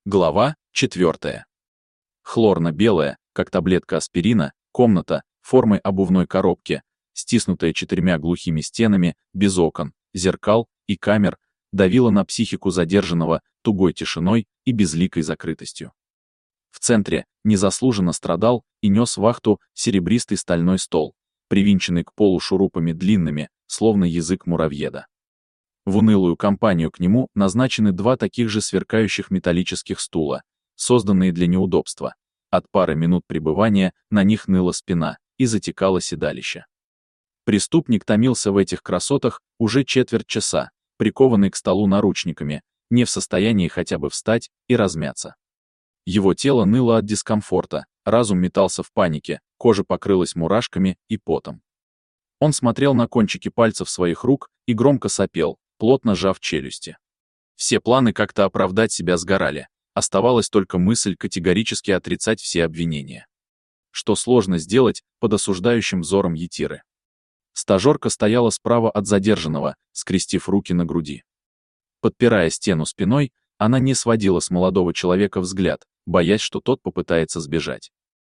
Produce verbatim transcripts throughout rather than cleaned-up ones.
Глава четвертая. Хлорно-белая, как таблетка аспирина, комната, формой обувной коробки, стиснутая четырьмя глухими стенами, без окон, зеркал и камер, давила на психику задержанного тугой тишиной и безликой закрытостью. В центре незаслуженно страдал и нес вахту серебристый стальной стол, привинченный к полу шурупами длинными, словно язык муравьеда. В унылую компанию к нему назначены два таких же сверкающих металлических стула, созданные для неудобства. От пары минут пребывания на них ныла спина и затекало седалище. Преступник томился в этих красотах уже четверть часа, прикованный к столу наручниками, не в состоянии хотя бы встать и размяться. Его тело ныло от дискомфорта, разум метался в панике, кожа покрылась мурашками и потом. Он смотрел на кончики пальцев своих рук и громко сопел, плотно сжав челюсти. Все планы как-то оправдать себя сгорали, оставалась только мысль категорически отрицать все обвинения. Что сложно сделать под осуждающим взором Етиры. Стажерка стояла справа от задержанного, скрестив руки на груди. Подпирая стену спиной, она не сводила с молодого человека взгляд, боясь, что тот попытается сбежать.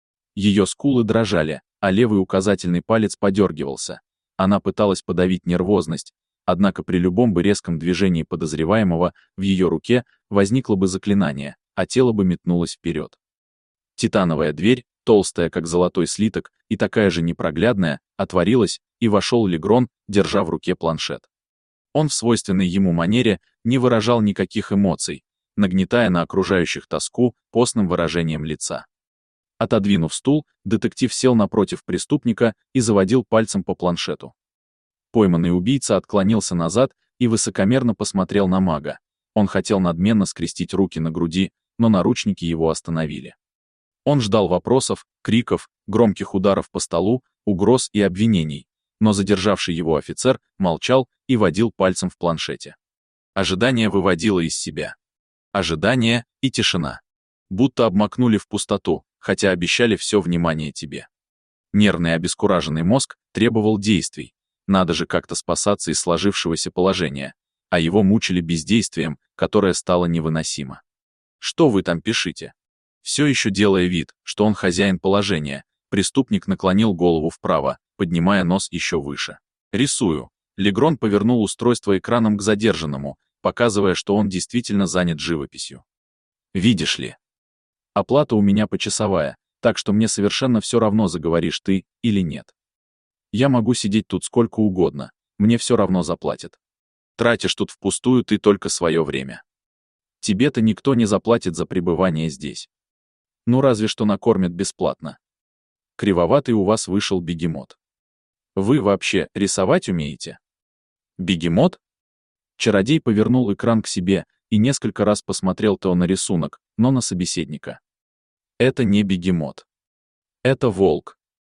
Ее скулы дрожали, а левый указательный палец подергивался. Она пыталась подавить нервозность, однако при любом бы резком движении подозреваемого в ее руке возникло бы заклинание, а тело бы метнулось вперед. Титановая дверь, толстая как золотой слиток и такая же непроглядная, отворилась, и вошел Легрон, держа в руке планшет. Он в свойственной ему манере не выражал никаких эмоций, нагнетая на окружающих тоску постным выражением лица. Отодвинув стул, детектив сел напротив преступника и заводил пальцем по планшету. Пойманный убийца отклонился назад и высокомерно посмотрел на мага. Он хотел надменно скрестить руки на груди, но наручники его остановили. Он ждал вопросов, криков, громких ударов по столу, угроз и обвинений, но задержавший его офицер молчал и водил пальцем в планшете. Ожидание выводило из себя. Ожидание и тишина. Будто обмакнули в пустоту, хотя обещали все внимание тебе. Нервный обескураженный мозг требовал действий. Надо же как-то спасаться из сложившегося положения, а его мучили бездействием, которое стало невыносимо. Что вы там пишите? Все еще делая вид, что он хозяин положения, преступник наклонил голову вправо, поднимая нос еще выше. Рисую. Легрон повернул устройство экраном к задержанному, показывая, что он действительно занят живописью. Видишь ли? Оплата у меня почасовая, так что мне совершенно все равно, заговоришь ты или нет. Я могу сидеть тут сколько угодно, мне все равно заплатят. Тратишь тут впустую ты только свое время. Тебе-то никто не заплатит за пребывание здесь. Ну разве что накормят бесплатно. Кривоватый у вас вышел бегемот. Вы вообще рисовать умеете? Бегемот? Чародей повернул экран к себе и несколько раз посмотрел то на рисунок, но на собеседника. Это не бегемот. Это волк.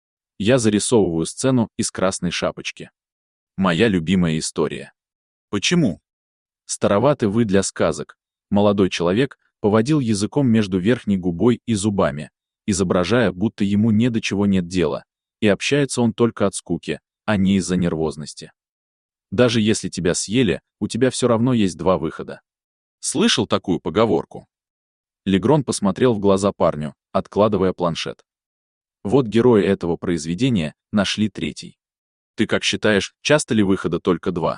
Я зарисовываю сцену из «Красной шапочки». Моя любимая история. Почему? Староваты вы для сказок. Молодой человек поводил языком между верхней губой и зубами, изображая, будто ему ни до чего нет дела, и общается он только от скуки, а не из-за нервозности. Даже если тебя съели, у тебя все равно есть два выхода. Слышал такую поговорку? Легрон посмотрел в глаза парню, откладывая планшет. Вот герои этого произведения нашли третий. Ты как считаешь, часто ли выхода только два?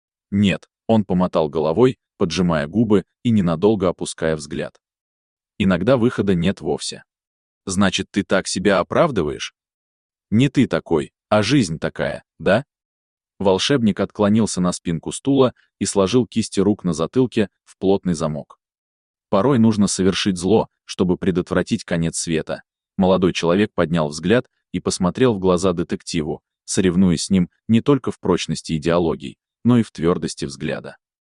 Нет, он помотал головой, поджимая губы и ненадолго опуская взгляд. Иногда выхода нет вовсе. Значит, ты так себя оправдываешь? Не ты такой, а жизнь такая, да? Волшебник отклонился на спинку стула и сложил кисти рук на затылке в плотный замок. Порой нужно совершить зло, чтобы предотвратить конец света. Молодой человек поднял взгляд и посмотрел в глаза детективу, соревнуясь с ним не только в прочности идеологий, но и в твердости взгляда.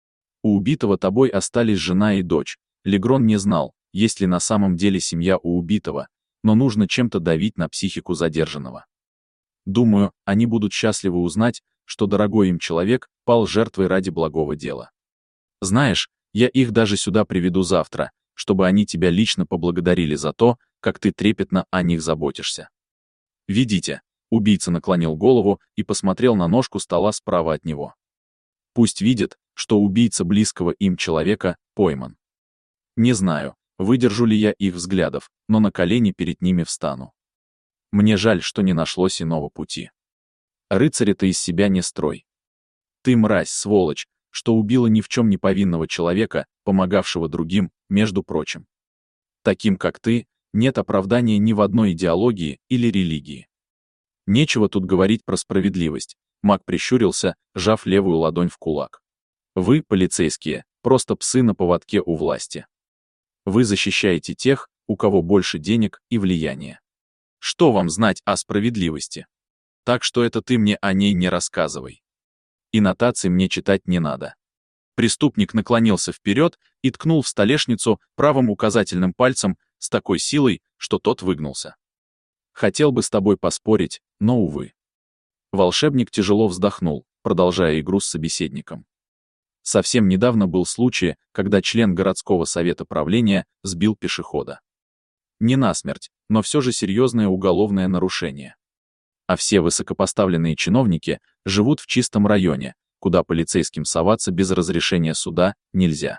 У убитого тобой остались жена и дочь. Легрон не знал, есть ли на самом деле семья у убитого, но нужно чем-то давить на психику задержанного. Думаю, они будут счастливы узнать, что дорогой им человек пал жертвой ради благого дела. Знаешь, я их даже сюда приведу завтра, чтобы они тебя лично поблагодарили за то, как ты трепетно о них заботишься. Ведите. Убийца наклонил голову и посмотрел на ножку стола справа от него. Пусть видят, что убийца близкого им человека пойман. Не знаю, Выдержу ли я их взглядов, но на колени перед ними встану. Мне жаль, что не нашлось иного пути. Рыцаря-то из себя не строй. Ты мразь, сволочь, что убила ни в чем не повинного человека, помогавшего другим, между прочим. Таким, как ты, нет оправдания ни в одной идеологии или религии. Нечего тут говорить про справедливость. Маг прищурился, сжав левую ладонь в кулак. Вы, полицейские, просто псы на поводке у власти. Вы защищаете тех, у кого больше денег и влияния. Что вам знать о справедливости? Так что это ты мне о ней не рассказывай. И нотации мне читать не надо. Преступник наклонился вперед и ткнул в столешницу правым указательным пальцем с такой силой, что тот выгнулся. Хотел бы с тобой поспорить, но, увы. Волшебник тяжело вздохнул, продолжая игру с собеседником. Совсем недавно был случай, когда член городского совета правления сбил пешехода. Не насмерть, но все же серьезное уголовное нарушение. А все высокопоставленные чиновники живут в чистом районе, куда полицейским соваться без разрешения суда нельзя.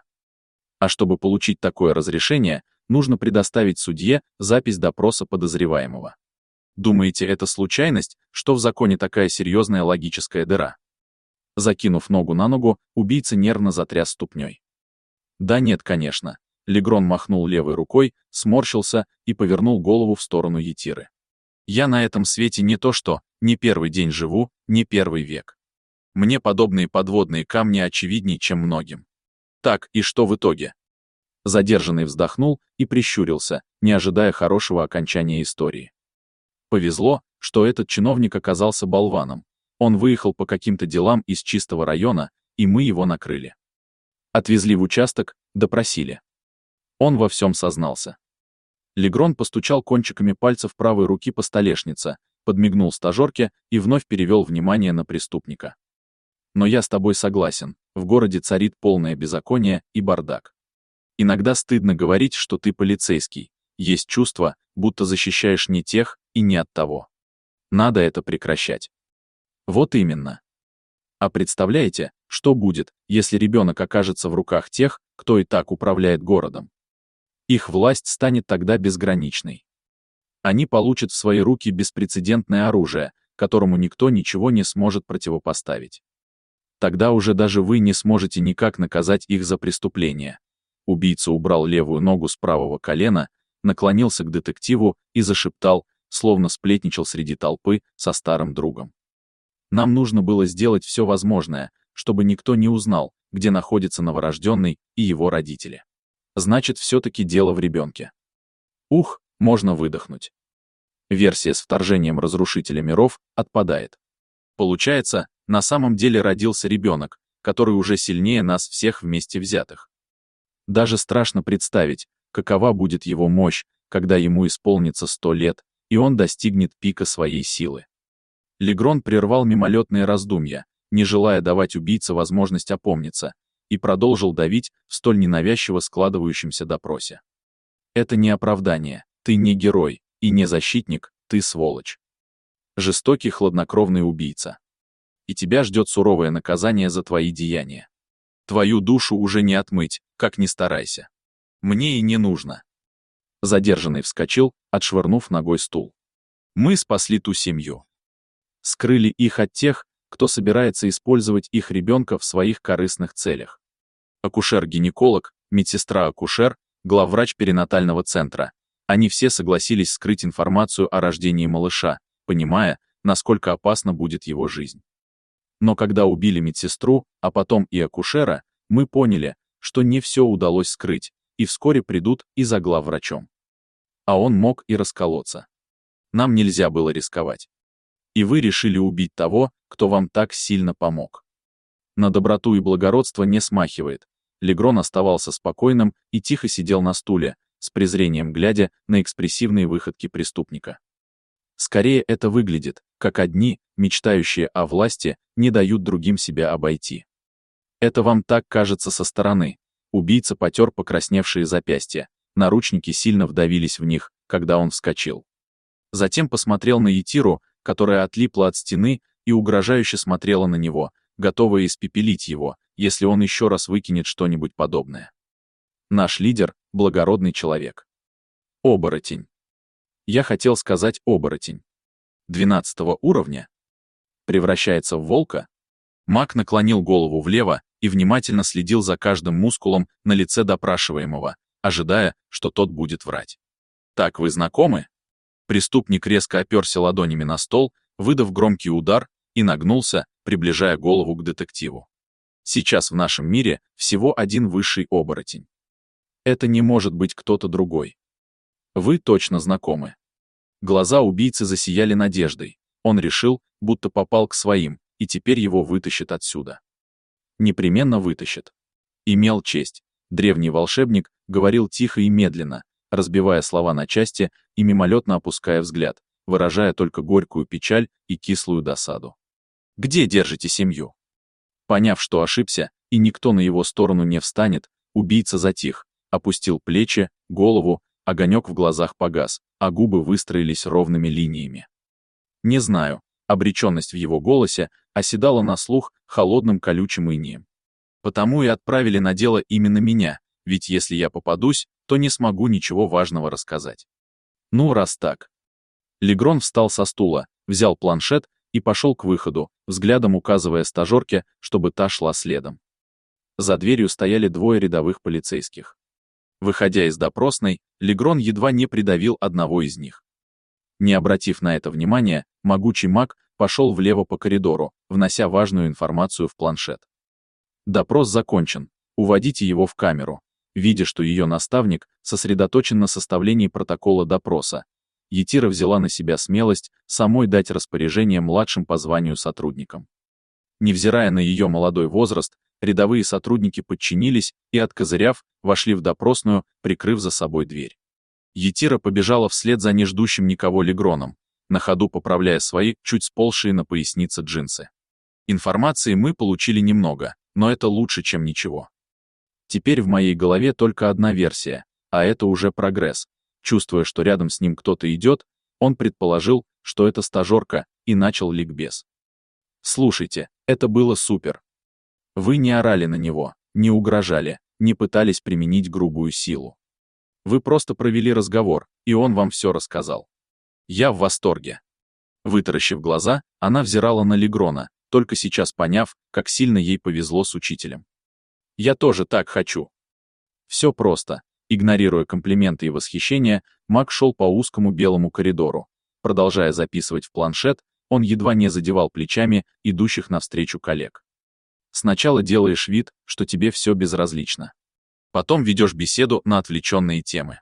А чтобы получить такое разрешение, нужно предоставить судье запись допроса подозреваемого. Думаете, это случайность, что в законе такая серьезная логическая дыра? Закинув ногу на ногу, убийца нервно затряс ступней. Да нет, конечно. Легрон махнул левой рукой, сморщился и повернул голову в сторону Етиры. Я на этом свете не то что, не первый день живу, не первый век. Мне подобные подводные камни очевидней, чем многим. Так, и что в итоге? Задержанный вздохнул и прищурился, не ожидая хорошего окончания истории. Повезло, что этот чиновник оказался болваном. Он выехал по каким-то делам из чистого района, и мы его накрыли. Отвезли в участок, допросили. Он во всем сознался. Легрон постучал кончиками пальцев правой руки по столешнице, подмигнул стажерке и вновь перевел внимание на преступника. Но я с тобой согласен, в городе царит полное беззаконие и бардак. Иногда стыдно говорить, что ты полицейский, есть чувство, будто защищаешь не тех и не от того. Надо это прекращать. Вот именно. А представляете, что будет, если ребенок окажется в руках тех, кто и так управляет городом? Их власть станет тогда безграничной. Они получат в свои руки беспрецедентное оружие, которому никто ничего не сможет противопоставить. Тогда уже даже вы не сможете никак наказать их за преступление. Убийца убрал левую ногу с правого колена, наклонился к детективу и зашептал, словно сплетничал среди толпы со старым другом. Нам нужно было сделать все возможное, чтобы никто не узнал, где находится новорожденный и его родители. Значит, все-таки дело в ребенке. Ух, можно выдохнуть. Версия с вторжением разрушителя миров отпадает. Получается, на самом деле родился ребенок, который уже сильнее нас всех вместе взятых. Даже страшно представить, какова будет его мощь, когда ему исполнится сто лет, и он достигнет пика своей силы. Легрон прервал мимолетные раздумья, не желая давать убийце возможность опомниться, и продолжил давить в столь ненавязчиво складывающемся допросе. Это не оправдание, ты не герой, и не защитник, ты сволочь. Жестокий хладнокровный убийца. И тебя ждет суровое наказание за твои деяния. Твою душу уже не отмыть, как ни старайся. Мне и не нужно. Задержанный вскочил, отшвырнув ногой стул. Мы спасли ту семью. Скрыли их от тех, кто собирается использовать их ребенка в своих корыстных целях. Акушер-гинеколог, медсестра-акушер, главврач перинатального центра. Они все согласились скрыть информацию о рождении малыша, понимая, насколько опасна будет его жизнь. Но когда убили медсестру, а потом и акушера, мы поняли, что не все удалось скрыть, и вскоре придут и за главврачом. А он мог и расколоться. Нам нельзя было рисковать. И вы решили убить того, кто вам так сильно помог. На доброту и благородство не смахивает. Легрон оставался спокойным и тихо сидел на стуле, с презрением глядя на экспрессивные выходки преступника. Скорее это выглядит, как одни, мечтающие о власти, не дают другим себя обойти. Это вам так кажется со стороны. Убийца потер покрасневшие запястья, наручники сильно вдавились в них, когда он вскочил. Затем посмотрел на Етиру, которая отлипла от стены и угрожающе смотрела на него, готовая испепелить его, если он еще раз выкинет что-нибудь подобное. Наш лидер благородный человек. Оборотень. Я хотел сказать оборотень. Двенадцатого уровня? Превращается в волка? Маг наклонил голову влево и внимательно следил за каждым мускулом на лице допрашиваемого, ожидая, что тот будет врать. «Так вы знакомы?» Преступник резко оперся ладонями на стол, выдав громкий удар, и нагнулся, приближая голову к детективу. «Сейчас в нашем мире всего один высший оборотень. Это не может быть кто-то другой. Вы точно знакомы». Глаза убийцы засияли надеждой. Он решил, будто попал к своим, и теперь его вытащит отсюда. Непременно вытащит. Имел честь. Древний волшебник говорил тихо и медленно, разбивая слова на части и мимолетно опуская взгляд, выражая только горькую печаль и кислую досаду. «Где держите семью?» Поняв, что ошибся, и никто на его сторону не встанет, убийца затих, опустил плечи, голову, огонек в глазах погас, а губы выстроились ровными линиями. «Не знаю», обреченность в его голосе оседала на слух холодным колючим инием. «Потому и отправили на дело именно меня, ведь если я попадусь, то не смогу ничего важного рассказать». «Ну, раз так». Легрон встал со стула, взял планшет и пошел к выходу, взглядом указывая стажерке, чтобы та шла следом. За дверью стояли двое рядовых полицейских. Выходя из допросной, Легрон едва не придавил одного из них. Не обратив на это внимания, могучий маг пошел влево по коридору, внося важную информацию в планшет. Допрос закончен. Уводите его в камеру. Видя, что ее наставник сосредоточен на составлении протокола допроса, Етира взяла на себя смелость самой дать распоряжение младшим по званию сотрудникам. Невзирая на ее молодой возраст, рядовые сотрудники подчинились и, откозыряв, вошли в допросную, прикрыв за собой дверь. Етира побежала вслед за неждущим никого Легроном, на ходу поправляя свои, чуть сползшие на пояснице джинсы. Информации мы получили немного, но это лучше, чем ничего. Теперь в моей голове только одна версия, а это уже прогресс. Чувствуя, что рядом с ним кто-то идет, он предположил, что это стажерка, и начал ликбез. «Слушайте, это было супер. Вы не орали на него, не угрожали, не пытались применить грубую силу. Вы просто провели разговор, и он вам все рассказал. Я в восторге». Вытаращив глаза, она взирала на Легрона, только сейчас поняв, как сильно ей повезло с учителем. «Я тоже так хочу». Все просто. Игнорируя комплименты и восхищение, маг шел по узкому белому коридору. Продолжая записывать в планшет, он едва не задевал плечами идущих навстречу коллег. Сначала делаешь вид, что тебе все безразлично. Потом ведешь беседу на отвлеченные темы.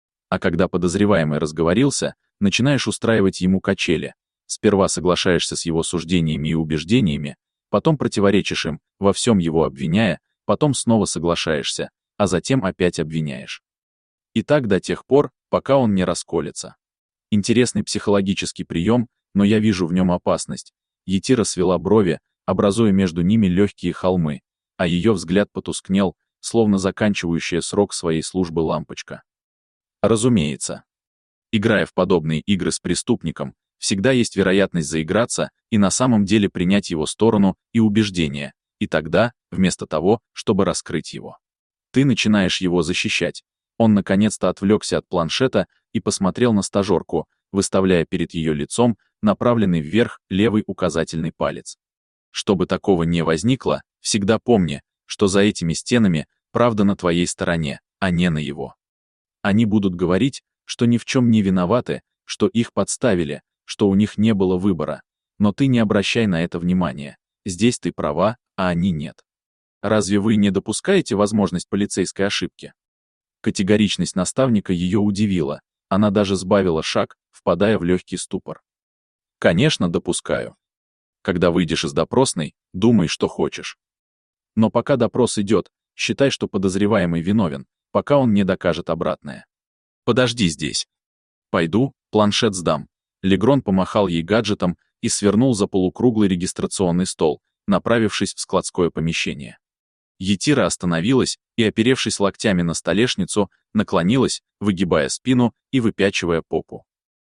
А когда подозреваемый разговорился, начинаешь устраивать ему качели. Сперва соглашаешься с его суждениями и убеждениями, потом противоречишь им, во всем его обвиняя, потом снова соглашаешься, а затем опять обвиняешь. И так до тех пор, пока он не расколется. Интересный психологический прием, но я вижу в нем опасность. Етира свела брови, образуя между ними легкие холмы, а ее взгляд потускнел, словно заканчивающая срок своей службы лампочка. Разумеется. Играя в подобные игры с преступником, всегда есть вероятность заиграться и на самом деле принять его сторону и убеждения, и тогда, вместо того, чтобы раскрыть его, ты начинаешь его защищать. Он наконец-то отвлекся от планшета и посмотрел на стажерку, выставляя перед ее лицом направленный вверх левый указательный палец. Чтобы такого не возникло, всегда помни, что за этими стенами правда на твоей стороне, а не на его. Они будут говорить, что ни в чем не виноваты, что их подставили, что у них не было выбора, но ты не обращай на это внимания. Здесь ты права, а они нет. Разве вы не допускаете возможность полицейской ошибки? Категоричность наставника ее удивила, она даже сбавила шаг, впадая в легкий ступор. Конечно, допускаю. Когда выйдешь из допросной, думай, что хочешь. Но пока допрос идет, считай, что подозреваемый виновен, пока он не докажет обратное. Подожди здесь. Пойду, планшет сдам. Легрон помахал ей гаджетом и свернул за полукруглый регистрационный стол, направившись в складское помещение. Етира остановилась и, оперевшись локтями на столешницу, наклонилась, выгибая спину и выпячивая попу.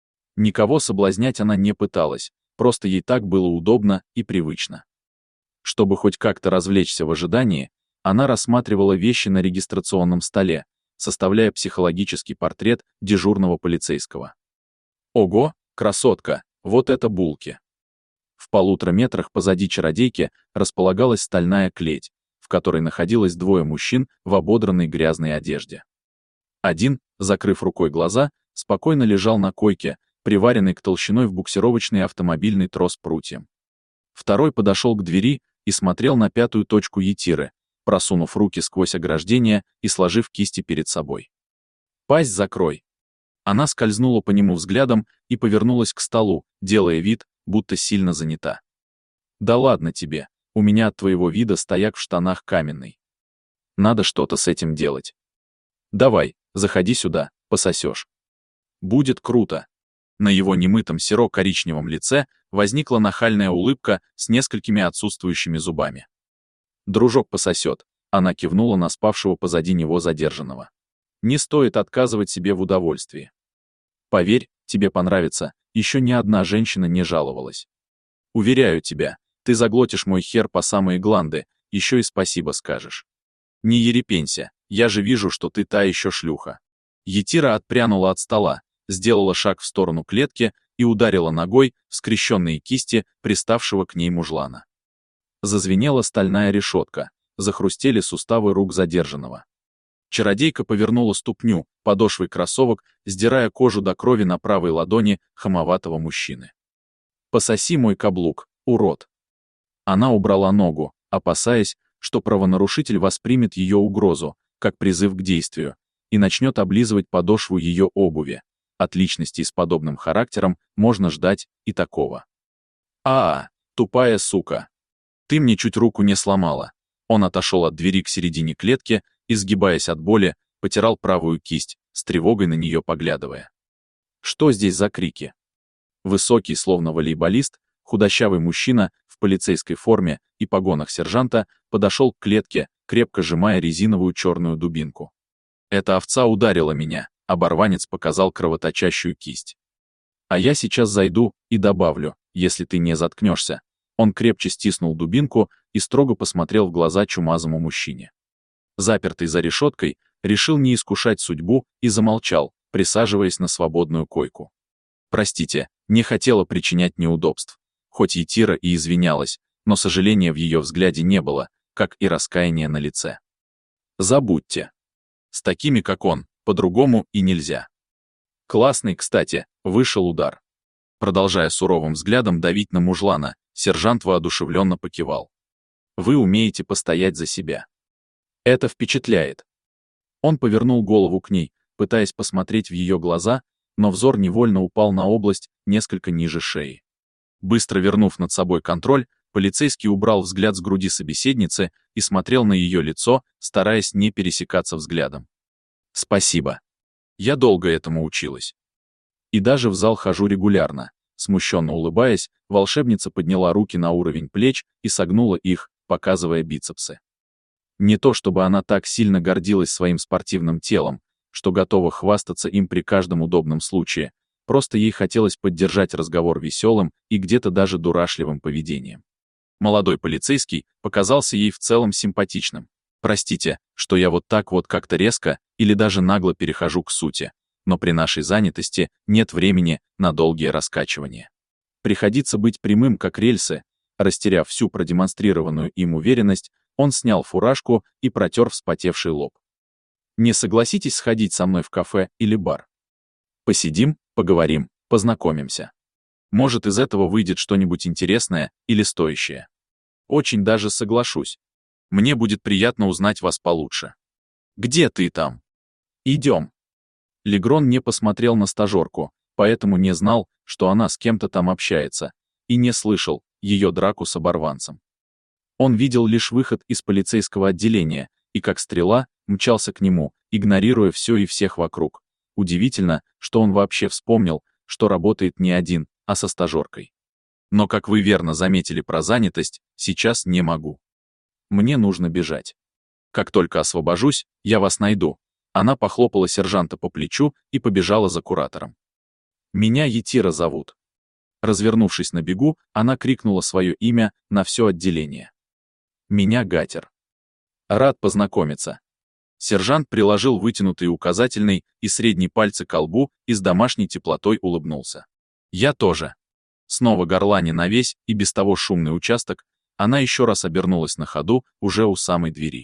Никого соблазнять она не пыталась, просто ей так было удобно и привычно. Чтобы хоть как-то развлечься в ожидании, она рассматривала вещи на регистрационном столе, составляя психологический портрет дежурного полицейского. Ого, красотка, вот это булки. В полутора метрах позади чародейки располагалась стальная клеть, в которой находилось двое мужчин в ободранной грязной одежде. Один, закрыв рукой глаза, спокойно лежал на койке, приваренный к толщиной в буксировочный автомобильный трос прутьям. Второй подошел к двери и смотрел на пятую точку Етиры, просунув руки сквозь ограждение и сложив кисти перед собой. «Пасть закрой!» Она скользнула по нему взглядом и повернулась к столу, делая вид, будто сильно занята. «Да ладно тебе, у меня от твоего вида стояк в штанах каменный. Надо что-то с этим делать. Давай, заходи сюда, пососешь. Будет круто». На его немытом серо-коричневом лице возникла нахальная улыбка с несколькими отсутствующими зубами. «Дружок пососет», — она кивнула на спавшего позади него задержанного. «Не стоит отказывать себе в удовольствии. Поверь, тебе понравится, еще ни одна женщина не жаловалась. Уверяю тебя, ты заглотишь мой хер по самые гланды, еще и спасибо скажешь. Не ерепенься, я же вижу, что ты та еще шлюха». Етира отпрянула от стола, сделала шаг в сторону клетки и ударила ногой в скрещенные кисти приставшего к ней мужлана. Зазвенела стальная решетка, захрустели суставы рук задержанного. Чародейка повернула ступню, подошвой кроссовок, сдирая кожу до крови на правой ладони хамоватого мужчины. «Пососи мой каблук, урод!» Она убрала ногу, опасаясь, что правонарушитель воспримет ее угрозу, как призыв к действию, и начнет облизывать подошву ее обуви. От личности с подобным характером можно ждать и такого. «А, тупая сука! Ты мне чуть руку не сломала!» Он отошел от двери к середине клетки и, сгибаясь от боли, потирал правую кисть, с тревогой на нее поглядывая. Что здесь за крики? Высокий, словно волейболист, худощавый мужчина в полицейской форме и погонах сержанта подошел к клетке, крепко сжимая резиновую черную дубинку. «Эта овца ударила меня», — оборванец показал кровоточащую кисть. «А я сейчас зайду и добавлю, если ты не заткнешься». Он крепче стиснул дубинку и строго посмотрел в глаза чумазому мужчине. Запертый за решеткой, решил не искушать судьбу и замолчал, присаживаясь на свободную койку. «Простите, не хотела причинять неудобств». Хоть Етира и извинялась, но сожаления в ее взгляде не было, как и раскаяния на лице. «Забудьте. С такими, как он, по-другому и нельзя». Классный, кстати, вышел удар. Продолжая суровым взглядом давить на мужлана, сержант воодушевленно покивал. «Вы умеете постоять за себя. Это впечатляет». Он повернул голову к ней, пытаясь посмотреть в ее глаза, но взор невольно упал на область несколько ниже шеи. Быстро вернув над собой контроль, полицейский убрал взгляд с груди собеседницы и смотрел на ее лицо, стараясь не пересекаться взглядом. «Спасибо. Я долго этому училась. И даже в зал хожу регулярно». Смущенно улыбаясь, волшебница подняла руки на уровень плеч и согнула их, показывая бицепсы. Не то чтобы она так сильно гордилась своим спортивным телом, что готова хвастаться им при каждом удобном случае, просто ей хотелось поддержать разговор веселым и где-то даже дурашливым поведением. Молодой полицейский показался ей в целом симпатичным. «Простите, что я вот так вот как-то резко или даже нагло перехожу к сути, но при нашей занятости нет времени на долгие раскачивания. Приходится быть прямым, как рельсы». Растеряв всю продемонстрированную им уверенность, он снял фуражку и протер вспотевший лоб. «Не согласитесь сходить со мной в кафе или бар? Посидим, поговорим, познакомимся. Может, из этого выйдет что-нибудь интересное или стоящее. Очень даже соглашусь. Мне будет приятно узнать вас получше. Где ты там? Идем». Легрон не посмотрел на стажерку, поэтому не знал, что она с кем-то там общается, и не слышал ее драку с оборванцем. Он видел лишь выход из полицейского отделения и, как стрела, мчался к нему, игнорируя все и всех вокруг. Удивительно, что он вообще вспомнил, что работает не один, а со стажеркой. Но, как вы верно заметили про занятость, сейчас не могу. Мне нужно бежать. Как только освобожусь, я вас найду. Она похлопала сержанта по плечу и побежала за куратором. «Меня Етира зовут». Развернувшись на бегу, она крикнула свое имя на все отделение. «Меня Гатер. Рад познакомиться». Сержант приложил вытянутый указательный и средний пальцы к лбу и с домашней теплотой улыбнулся. «Я тоже». Снова горланя на весь и без того шумный участок, она еще раз обернулась на ходу, уже у самой двери.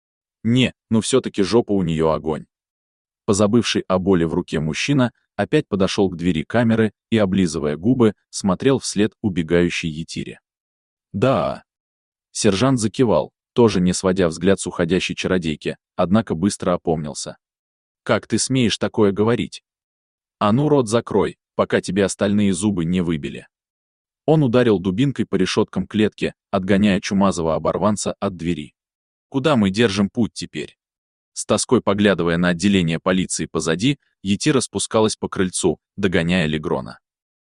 Не, ну все-таки жопа у нее огонь. Позабывший о боли в руке мужчина опять подошел к двери камеры и, облизывая губы, смотрел вслед убегающей Етире. «Да». Сержант закивал, тоже не сводя взгляд с уходящей чародейки, однако быстро опомнился. «Как ты смеешь такое говорить? А ну рот закрой, пока тебе остальные зубы не выбили». Он ударил дубинкой по решеткам клетки, отгоняя чумазого оборванца от двери. «Куда мы держим путь теперь?» С тоской поглядывая на отделение полиции позади, Етира спускалась по крыльцу, догоняя Легрона.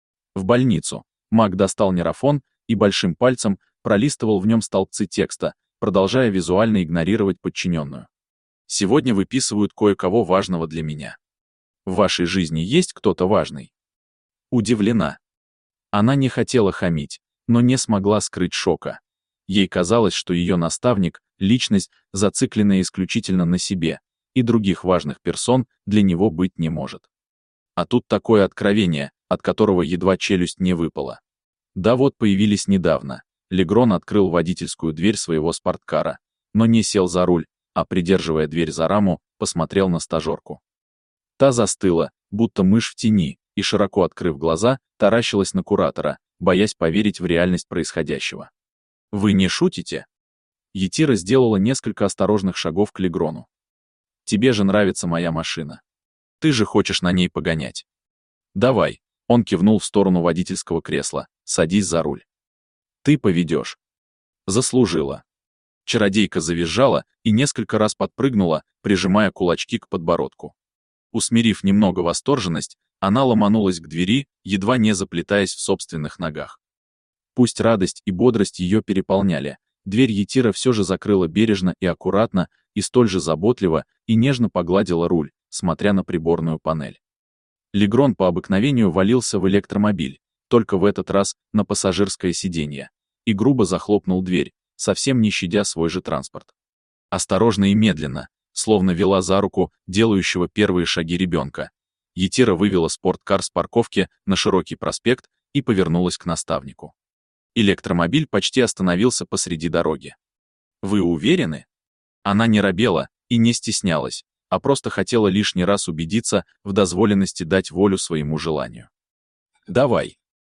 В больницу. Маг достал нейрофон и большим пальцем пролистывал в нем столбцы текста, продолжая визуально игнорировать подчиненную. «Сегодня выписывают кое-кого важного для меня. В вашей жизни есть кто-то важный?» Удивлена. Она не хотела хамить, но не смогла скрыть шока. Ей казалось, что ее наставник — личность, зацикленная исключительно на себе, и других важных персон для него быть не может. А тут такое откровение, от которого едва челюсть не выпала. Да вот появились недавно. Легрон открыл водительскую дверь своего спорткара, но не сел за руль, а, придерживая дверь за раму, посмотрел на стажерку. Та застыла, будто мышь в тени, и, широко открыв глаза, таращилась на куратора, боясь поверить в реальность происходящего. «Вы не шутите?» Етира сделала несколько осторожных шагов к Легрону. «Тебе же нравится моя машина. Ты же хочешь на ней погонять. Давай», — он кивнул в сторону водительского кресла, — «садись за руль. Ты поведешь». Заслужила. Чародейка завизжала и несколько раз подпрыгнула, прижимая кулачки к подбородку. Усмирив немного восторженность, она ломанулась к двери, едва не заплетаясь в собственных ногах. Пусть радость и бодрость ее переполняли, дверь Етира все же закрыла бережно и аккуратно, и столь же заботливо, и нежно погладила руль, смотря на приборную панель. Легрон по обыкновению валился в электромобиль, только в этот раз на пассажирское сиденье, и грубо захлопнул дверь, совсем не щадя свой же транспорт. Осторожно и медленно, словно вела за руку делающего первые шаги ребенка, Етира вывела спорткар с парковки на широкий проспект и повернулась к наставнику. Электромобиль почти остановился посреди дороги. «Вы уверены?» Она не робела и не стеснялась, а просто хотела лишний раз убедиться в дозволенности дать волю своему желанию. «Давай.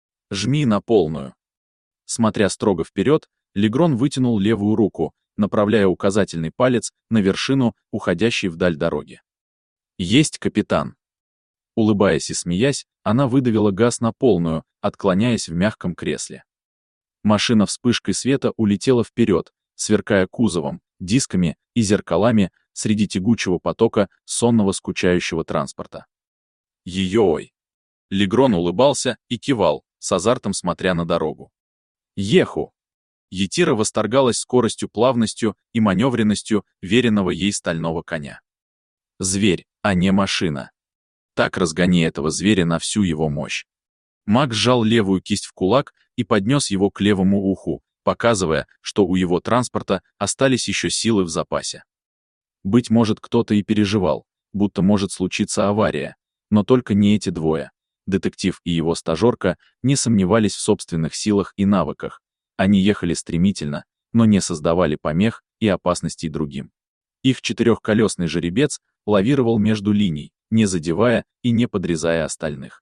Жми на полную». Смотря строго вперед, Легрон вытянул левую руку, направляя указательный палец на вершину уходящей вдаль дороги. «Есть, капитан». Улыбаясь и смеясь, она выдавила газ на полную, отклоняясь в мягком кресле. Машина вспышкой света улетела вперед, сверкая кузовом, дисками и зеркалами среди тягучего потока сонного скучающего транспорта. Ее-ой! Легрон улыбался и кивал, с азартом смотря на дорогу. Еху! Етира восторгалась скоростью, плавностью и маневренностью веренного ей стального коня. Зверь, а не машина. Так разгони этого зверя на всю его мощь. Маг сжал левую кисть в кулак и поднес его к левому уху, показывая, что у его транспорта остались еще силы в запасе. Быть может, кто-то и переживал, будто может случиться авария, но только не эти двое. Детектив и его стажерка не сомневались в собственных силах и навыках. Они ехали стремительно, но не создавали помех и опасностей другим. Их четырехколесный жеребец лавировал между линий, не задевая и не подрезая остальных.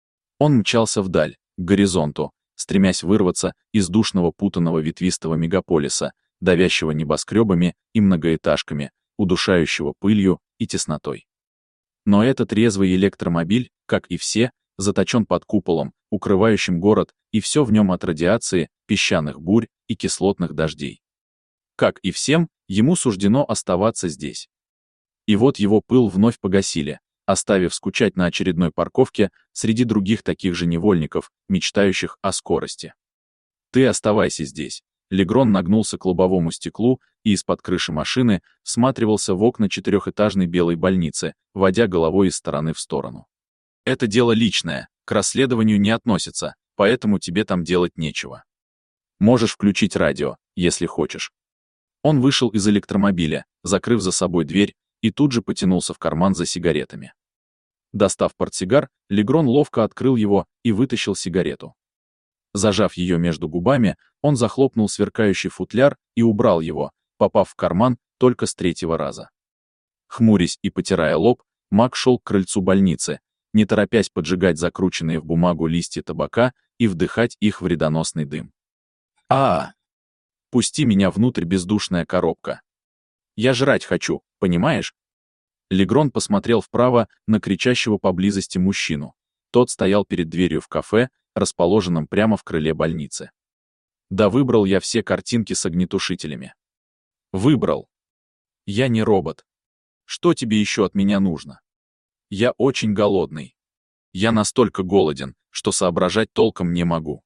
Он мчался вдаль, к горизонту, стремясь вырваться из душного путанного ветвистого мегаполиса, давящего небоскребами и многоэтажками, удушающего пылью и теснотой. Но этот резвый электромобиль, как и все, заточен под куполом, укрывающим город, и все в нем от радиации, песчаных бурь и кислотных дождей. Как и всем, ему суждено оставаться здесь. И вот его пыл вновь погасили, оставив скучать на очередной парковке среди других таких же невольников, мечтающих о скорости. «Ты оставайся здесь». Легрон нагнулся к лобовому стеклу и из-под крыши машины всматривался в окна четырехэтажной белой больницы, водя головой из стороны в сторону. «Это дело личное, к расследованию не относится, поэтому тебе там делать нечего. Можешь включить радио, если хочешь». Он вышел из электромобиля, закрыв за собой дверь, и тут же потянулся в карман за сигаретами. Достав портсигар, Легрон ловко открыл его и вытащил сигарету. Зажав ее между губами, он захлопнул сверкающий футляр и убрал его, попав в карман только с третьего раза. Хмурясь и потирая лоб, Мак шел к крыльцу больницы, не торопясь поджигать закрученные в бумагу листья табака и вдыхать их вредоносный дым. «А, пусти меня внутрь, бездушная коробка. Я жрать хочу, понимаешь?» Легрон посмотрел вправо на кричащего поблизости мужчину. Тот стоял перед дверью в кафе, расположенном прямо в крыле больницы. Да выбрал я все картинки с огнетушителями. Выбрал. Я не робот. Что тебе еще от меня нужно? Я очень голодный. Я настолько голоден, что соображать толком не могу.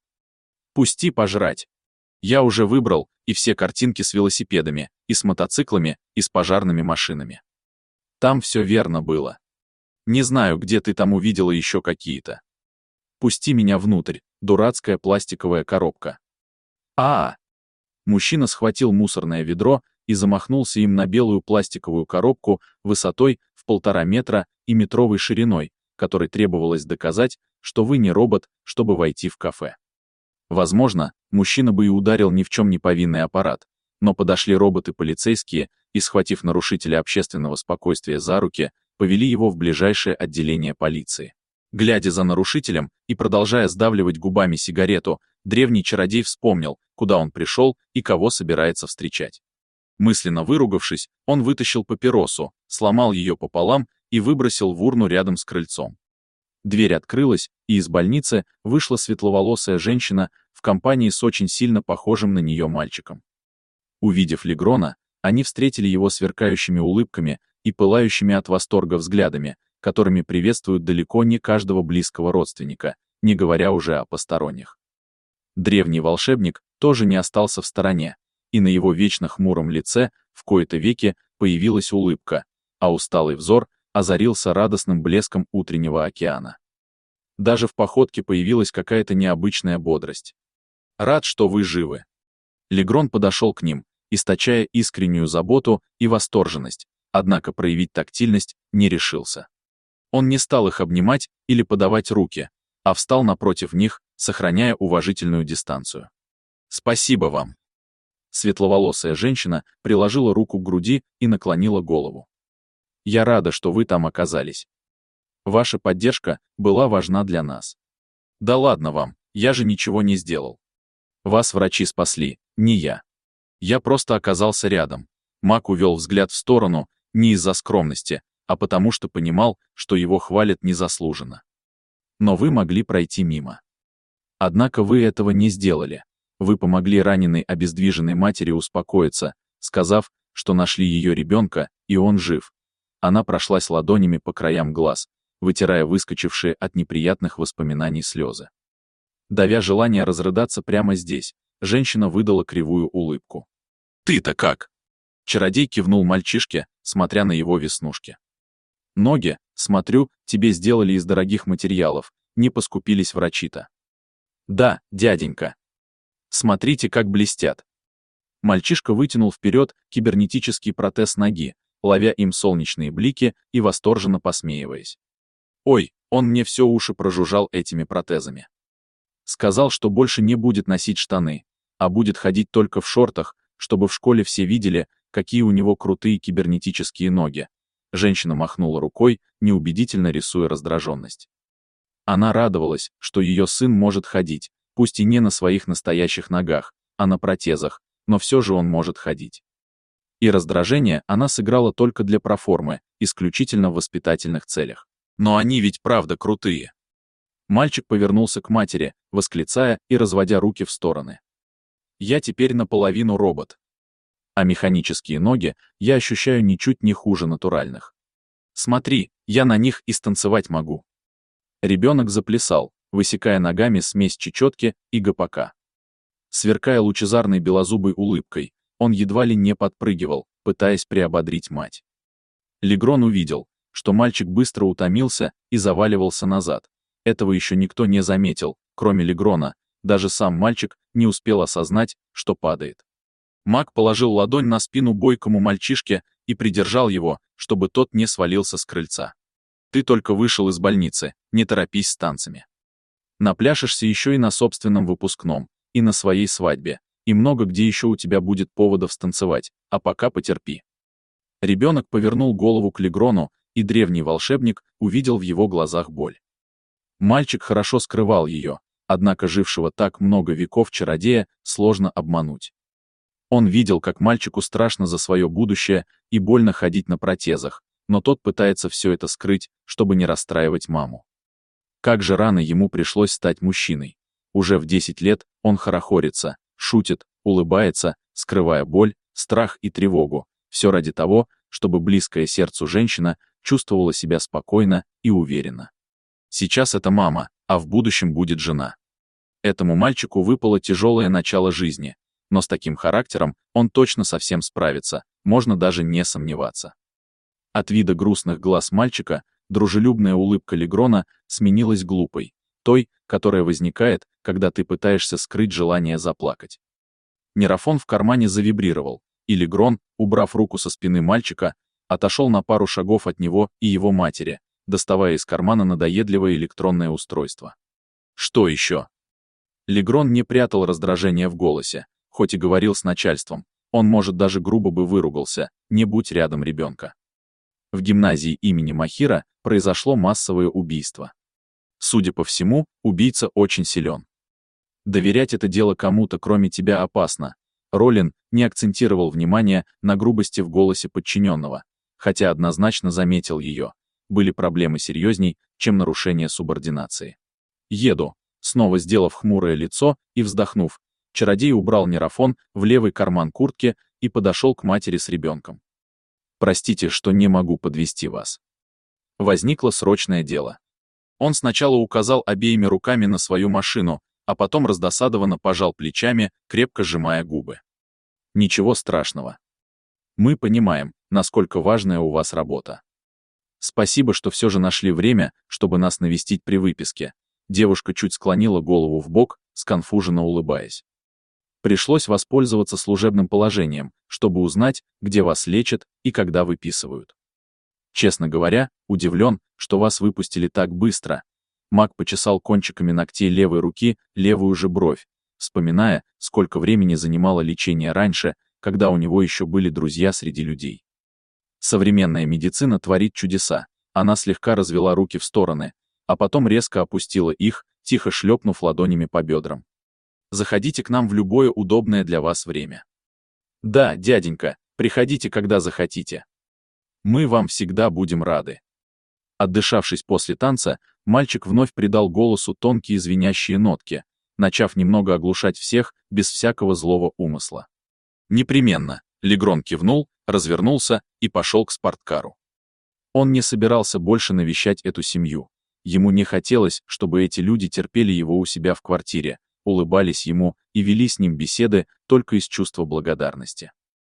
Пусти пожрать. Я уже выбрал и все картинки с велосипедами, и с мотоциклами, и с пожарными машинами. Там все верно было. Не знаю, где ты там увидела еще какие-то. Пусти меня внутрь, дурацкая пластиковая коробка. А, -а, -а. Мужчина схватил мусорное ведро и замахнулся им на белую пластиковую коробку высотой в полтора метра и метровой шириной, которой требовалось доказать, что вы не робот, чтобы войти в кафе. Возможно, мужчина бы и ударил ни в чем не повинный аппарат, но подошли роботы-полицейские и, схватив нарушителя общественного спокойствия за руки, повели его в ближайшее отделение полиции. Глядя за нарушителем и продолжая сдавливать губами сигарету, древний чародей вспомнил, куда он пришел и кого собирается встречать. Мысленно выругавшись, он вытащил папиросу, сломал ее пополам и выбросил в урну рядом с крыльцом. Дверь открылась, и из больницы вышла светловолосая женщина в компании с очень сильно похожим на нее мальчиком. Увидев Легрона, они встретили его сверкающими улыбками и пылающими от восторга взглядами, которыми приветствуют далеко не каждого близкого родственника, не говоря уже о посторонних. Древний волшебник тоже не остался в стороне, и на его вечно хмуром лице в кои-то веки появилась улыбка, а усталый взор озарился радостным блеском утреннего океана. Даже в походке появилась какая-то необычная бодрость. «Рад, что вы живы». Легрон подошел к ним, источая искреннюю заботу и восторженность, однако проявить тактильность не решился. Он не стал их обнимать или подавать руки, а встал напротив них, сохраняя уважительную дистанцию. «Спасибо вам». Светловолосая женщина приложила руку к груди и наклонила голову. «Я рада, что вы там оказались. Ваша поддержка была важна для нас». «Да ладно вам, я же ничего не сделал. Вас врачи спасли, не я. Я просто оказался рядом». Мак увел взгляд в сторону, не из-за скромности, а потому что понимал, что его хвалят незаслуженно. «Но вы могли пройти мимо. Однако вы этого не сделали. Вы помогли раненой обездвиженной матери успокоиться, сказав, что нашли ее ребенка, и он жив». Она прошлась ладонями по краям глаз, вытирая выскочившие от неприятных воспоминаний слезы. Давя желание разрыдаться прямо здесь, женщина выдала кривую улыбку. «Ты-то как?» Чародей кивнул мальчишке, смотря на его веснушки. «Ноги, смотрю, тебе сделали из дорогих материалов, не поскупились врачи-то». «Да, дяденька. Смотрите, как блестят». Мальчишка вытянул вперед кибернетический протез ноги, ловя им солнечные блики и восторженно посмеиваясь. «Ой, он мне все уши прожужжал этими протезами. Сказал, что больше не будет носить штаны, а будет ходить только в шортах, чтобы в школе все видели, какие у него крутые кибернетические ноги». Женщина махнула рукой, неубедительно рисуя раздраженность. Она радовалась, что ее сын может ходить, пусть и не на своих настоящих ногах, а на протезах, но все же он может ходить. И раздражение она сыграла только для проформы, исключительно в воспитательных целях. Но они ведь правда крутые. Мальчик повернулся к матери, восклицая и разводя руки в стороны. «Я теперь наполовину робот. А механические ноги я ощущаю ничуть не хуже натуральных. Смотри, я на них и станцевать могу». Ребенок заплясал, высекая ногами смесь чечетки и гопака. Сверкая лучезарной белозубой улыбкой, он едва ли не подпрыгивал, пытаясь приободрить мать. Легрон увидел, что мальчик быстро утомился и заваливался назад. Этого еще никто не заметил, кроме Легрона, даже сам мальчик не успел осознать, что падает. Маг положил ладонь на спину бойкому мальчишке и придержал его, чтобы тот не свалился с крыльца. «Ты только вышел из больницы, не торопись с танцами. Напляшешься еще и на собственном выпускном, и на своей свадьбе, и много где еще у тебя будет поводов станцевать, а пока потерпи». Ребенок повернул голову к Легрону, и древний волшебник увидел в его глазах боль. Мальчик хорошо скрывал ее, однако жившего так много веков чародея сложно обмануть. Он видел, как мальчику страшно за свое будущее и больно ходить на протезах, но тот пытается все это скрыть, чтобы не расстраивать маму. Как же рано ему пришлось стать мужчиной. Уже в десять лет он хорохорится, шутит, улыбается, скрывая боль, страх и тревогу, все ради того, чтобы близкая сердцу женщина чувствовала себя спокойно и уверенно. Сейчас это мама, а в будущем будет жена. Этому мальчику выпало тяжелое начало жизни, но с таким характером он точно совсем справится, можно даже не сомневаться. От вида грустных глаз мальчика дружелюбная улыбка Легрона сменилась глупой, той, которая возникает, когда ты пытаешься скрыть желание заплакать. Нейрофон в кармане завибрировал, и Легрон, убрав руку со спины мальчика, отошел на пару шагов от него и его матери, доставая из кармана надоедливое электронное устройство. Что еще? Легрон не прятал раздражения в голосе, хоть и говорил с начальством, он, может, даже грубо бы выругался, не будь рядом ребенка. В гимназии имени Махира произошло массовое убийство. Судя по всему, убийца очень силен. Доверять это дело кому-то, кроме тебя, опасно. Ролин не акцентировал внимание на грубости в голосе подчиненного, хотя однозначно заметил ее. Были проблемы серьезней, чем нарушение субординации. «Еду», снова сделав хмурое лицо и вздохнув, чародей убрал нейрофон в левый карман куртки и подошел к матери с ребенком. «Простите, что не могу подвезти вас. Возникло срочное дело». Он сначала указал обеими руками на свою машину, а потом раздосадованно пожал плечами, крепко сжимая губы. «Ничего страшного. Мы понимаем, насколько важная у вас работа. Спасибо, что все же нашли время, чтобы нас навестить при выписке». Девушка чуть склонила голову вбок, сконфуженно улыбаясь. «Пришлось воспользоваться служебным положением, чтобы узнать, где вас лечат и когда выписывают. Честно говоря, удивлен, что вас выпустили так быстро». Маг почесал кончиками ногтей левой руки левую же бровь, вспоминая, сколько времени занимало лечение раньше, когда у него еще были друзья среди людей. Современная медицина творит чудеса. Она слегка развела руки в стороны, а потом резко опустила их, тихо шлепнув ладонями по бедрам. «Заходите к нам в любое удобное для вас время». «Да, дяденька, приходите, когда захотите. Мы вам всегда будем рады». Отдышавшись после танца, мальчик вновь придал голосу тонкие звенящие нотки, начав немного оглушать всех без всякого злого умысла. «Непременно», — Легрон кивнул, развернулся и пошел к спорткару. Он не собирался больше навещать эту семью. Ему не хотелось, чтобы эти люди терпели его у себя в квартире, улыбались ему и вели с ним беседы только из чувства благодарности.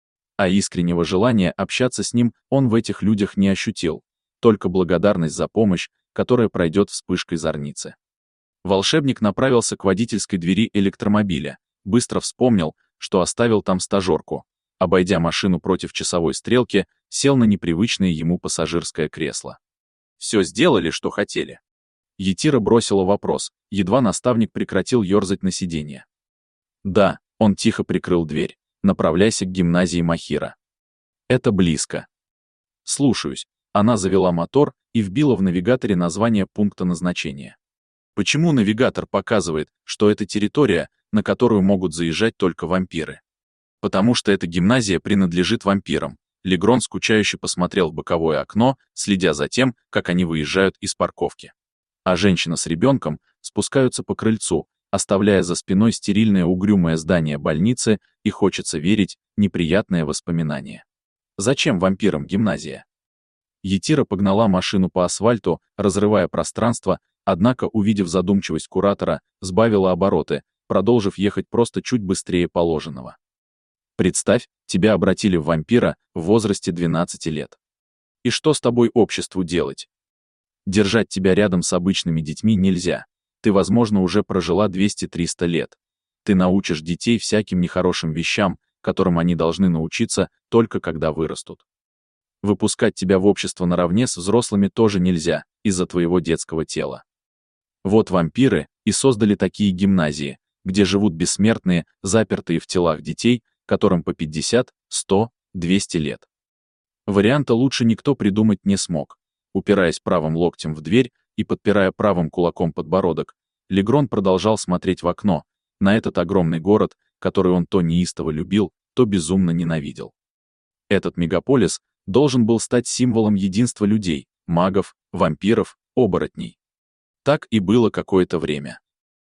А искреннего желания общаться с ним он в этих людях не ощутил, только благодарность за помощь, которая пройдет вспышкой зорницы. Волшебник направился к водительской двери электромобиля, быстро вспомнил, что оставил там стажерку. Обойдя машину против часовой стрелки, сел на непривычное ему пассажирское кресло. «Все сделали, что хотели?» Етира бросила вопрос, едва наставник прекратил ерзать на сиденье. «Да», — он тихо прикрыл дверь, направляйся к гимназии Махира. «Это близко». «Слушаюсь». Она завела мотор и вбила в навигаторе название пункта назначения. Почему навигатор показывает, что это территория, на которую могут заезжать только вампиры? Потому что эта гимназия принадлежит вампирам. Легрон скучающе посмотрел в боковое окно, следя за тем, как они выезжают из парковки. А женщина с ребенком спускаются по крыльцу, оставляя за спиной стерильное угрюмое здание больницы, и хочется верить, неприятное воспоминание. Зачем вампирам гимназия? Етира погнала машину по асфальту, разрывая пространство, однако, увидев задумчивость куратора, сбавила обороты, продолжив ехать просто чуть быстрее положенного. Представь, тебя обратили в вампира в возрасте двенадцати лет. И что с тобой обществу делать? Держать тебя рядом с обычными детьми нельзя. Ты, возможно, уже прожила двести-триста лет. Ты научишь детей всяким нехорошим вещам, которым они должны научиться только когда вырастут. Выпускать тебя в общество наравне с взрослыми тоже нельзя, из-за твоего детского тела. Вот вампиры и создали такие гимназии, где живут бессмертные, запертые в телах детей, которым по пятьдесят, сто, двести лет. Варианта лучше никто придумать не смог. Упираясь правым локтем в дверь и подпирая правым кулаком подбородок, Легрон продолжал смотреть в окно, на этот огромный город, который он то неистово любил, то безумно ненавидел. Этот мегаполис должен был стать символом единства людей, магов, вампиров, оборотней. Так и было какое-то время.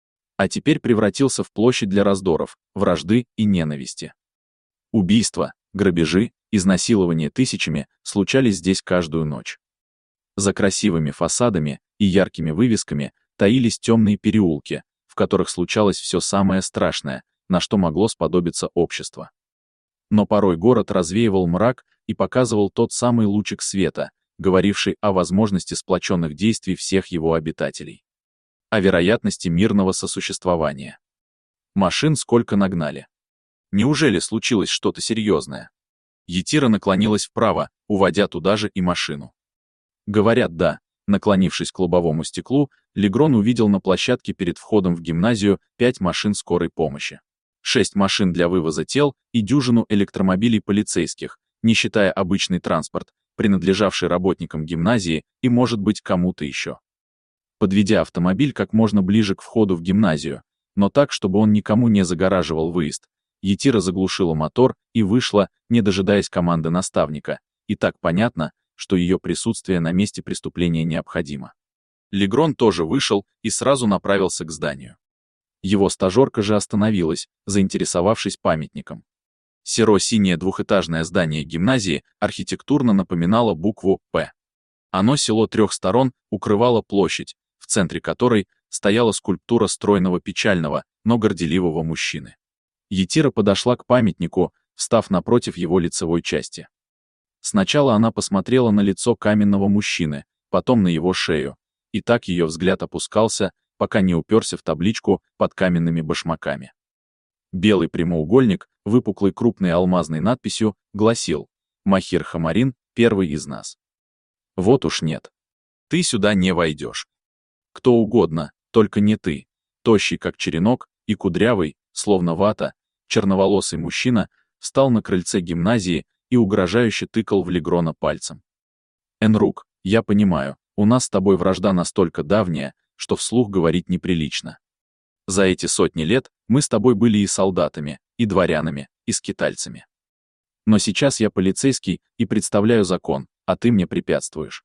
А теперь превратился в площадь для раздоров, вражды и ненависти. Убийства, грабежи, изнасилования тысячами случались здесь каждую ночь. За красивыми фасадами и яркими вывесками таились темные переулки, в которых случалось все самое страшное, на что могло сподобиться общество. Но порой город развеивал мрак и показывал тот самый лучик света, говоривший о возможности сплоченных действий всех его обитателей. О вероятности мирного сосуществования. Машин сколько нагнали. Неужели случилось что-то серьезное? Етира наклонилась вправо, уводя туда же и машину. Говорят, да. Наклонившись к лобовому стеклу, Легрон увидел на площадке перед входом в гимназию пять машин скорой помощи. Шесть машин для вывоза тел и дюжину электромобилей полицейских, не считая обычный транспорт, принадлежавший работникам гимназии и, может быть, кому-то еще. Подведя автомобиль как можно ближе к входу в гимназию, но так, чтобы он никому не загораживал выезд, Етира заглушила мотор и вышла, не дожидаясь команды наставника, и так понятно, что ее присутствие на месте преступления необходимо. Легрон тоже вышел и сразу направился к зданию. Его стажерка же остановилась, заинтересовавшись памятником. Серо-синее двухэтажное здание гимназии архитектурно напоминало букву «П». Оно село трех сторон укрывало площадь, в центре которой стояла скульптура стройного печального, но горделивого мужчины. Етира подошла к памятнику, встав напротив его лицевой части. Сначала она посмотрела на лицо каменного мужчины, потом на его шею, и так ее взгляд опускался, пока не уперся в табличку под каменными башмаками. Белый прямоугольник, выпуклый крупной алмазной надписью, гласил: «Махир Хамарин, первый из нас». Вот уж нет. Ты сюда не войдешь. Кто угодно, только не ты. Тощий, как черенок, и кудрявый, словно вата, черноволосый мужчина встал на крыльце гимназии и угрожающе тыкал в Легрона пальцем. «Энрук, я понимаю, у нас с тобой вражда настолько давняя, что вслух говорить неприлично. За эти сотни лет мы с тобой были и солдатами, и дворянами, и скитальцами. Но сейчас я полицейский и представляю закон, а ты мне препятствуешь.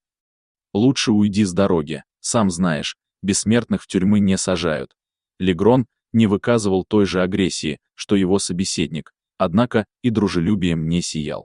Лучше уйди с дороги, сам знаешь, бессмертных в тюрьмы не сажают». Легрон не выказывал той же агрессии, что его собеседник, однако и дружелюбием не сиял.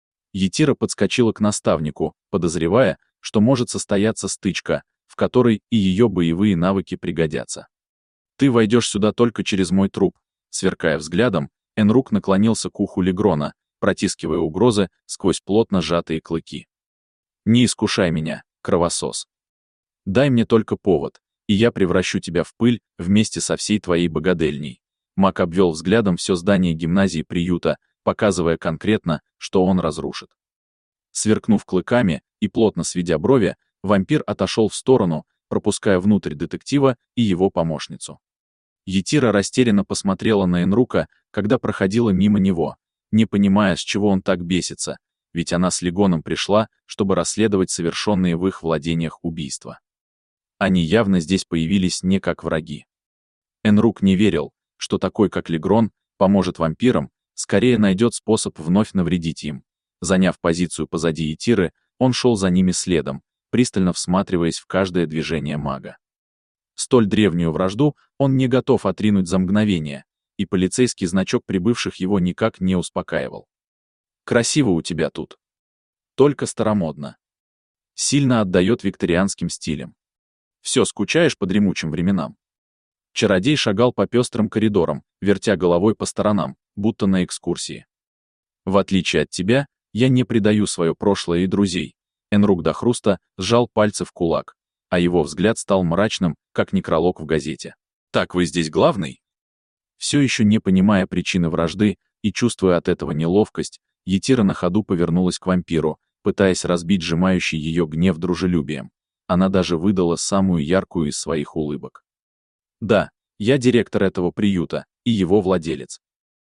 Етира подскочила к наставнику, подозревая, что может состояться стычка, в которой и ее боевые навыки пригодятся. «Ты войдешь сюда только через мой труп», сверкая взглядом, Энрук наклонился к уху Легрона, протискивая угрозы сквозь плотно сжатые клыки. «Не искушай меня, кровосос. Дай мне только повод, и я превращу тебя в пыль вместе со всей твоей богадельней». Маг обвел взглядом все здание гимназии-приюта, показывая конкретно, что он разрушит. Сверкнув клыками и плотно сведя брови, вампир отошел в сторону, пропуская внутрь детектива и его помощницу. Етира растерянно посмотрела на Энрука, когда проходила мимо него, не понимая, с чего он так бесится, ведь она с Легоном пришла, чтобы расследовать совершенные в их владениях убийства. Они явно здесь появились не как враги. Энрук не верил, что такой, как Легрон, поможет вампирам, скорее найдет способ вновь навредить им. Заняв позицию позади Етиры, он шел за ними следом, пристально всматриваясь в каждое движение мага. Столь древнюю вражду он не готов отринуть за мгновение, и полицейский значок прибывших его никак не успокаивал. «Красиво у тебя тут. Только старомодно. Сильно отдает викторианским стилям. Все, скучаешь по дремучим временам?» Чародей шагал по пестрым коридорам, вертя головой по сторонам, будто на экскурсии. «В отличие от тебя, я не предаю свое прошлое и друзей». Энрук до хруста сжал пальцы в кулак, а его взгляд стал мрачным, как некролог в газете. «Так вы здесь главный?» Все еще не понимая причины вражды и чувствуя от этого неловкость, Етира на ходу повернулась к вампиру, пытаясь разбить сжимающий ее гнев дружелюбием. Она даже выдала самую яркую из своих улыбок. «Да, я директор этого приюта и его владелец,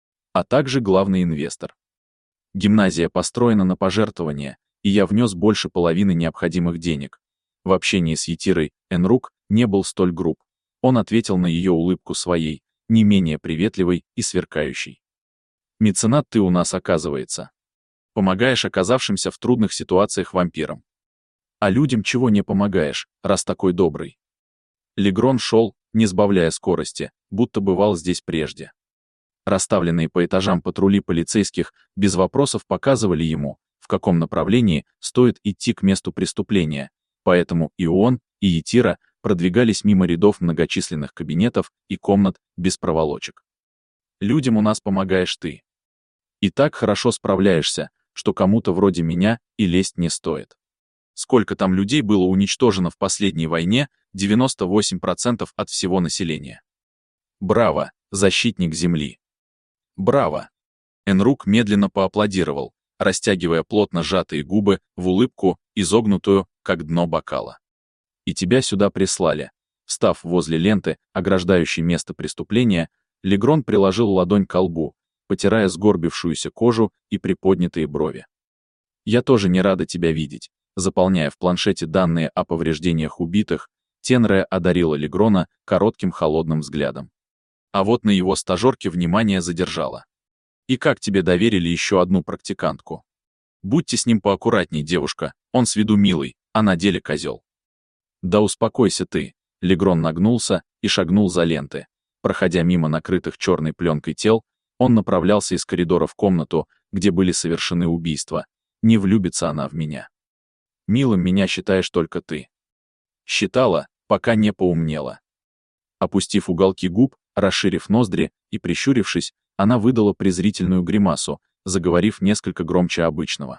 а также главный инвестор. Гимназия построена на пожертвования, и я внес больше половины необходимых денег». В общении с Етирой Энрук не был столь груб. Он ответил на ее улыбку своей, не менее приветливой и сверкающей. «Меценат ты у нас, оказывается. Помогаешь оказавшимся в трудных ситуациях вампирам. А людям чего не помогаешь, раз такой добрый?» Легрон шел, не сбавляя скорости, будто бывал здесь прежде. Расставленные по этажам патрули полицейских без вопросов показывали ему, в каком направлении стоит идти к месту преступления, поэтому и он, и Етира продвигались мимо рядов многочисленных кабинетов и комнат без проволочек. «Людям у нас помогаешь ты. И так хорошо справляешься, что кому-то вроде меня и лезть не стоит. Сколько там людей было уничтожено в последней войне? девяносто восемь процентов от всего населения. Браво, защитник земли. Браво!» Энрук медленно поаплодировал, растягивая плотно сжатые губы в улыбку, изогнутую, как дно бокала. «И тебя сюда прислали». Встав возле ленты, ограждающей место преступления, Легрон приложил ладонь к лбу, потирая сгорбившуюся кожу и приподнятые брови. «Я тоже не рада тебя видеть». Заполняя в планшете данные о повреждениях убитых, Тенрея одарила Легрона коротким холодным взглядом. А вот на его стажерке внимание задержала. «И как тебе доверили еще одну практикантку? Будьте с ним поаккуратней, девушка, он с виду милый, а на деле козел». «Да успокойся ты». Легрон нагнулся и шагнул за ленты. Проходя мимо накрытых черной пленкой тел, он направлялся из коридора в комнату, где были совершены убийства. Не влюбится она в меня. «Милым меня считаешь только ты». Считала, пока не поумнела. Опустив уголки губ, расширив ноздри и прищурившись, она выдала презрительную гримасу, заговорив несколько громче обычного.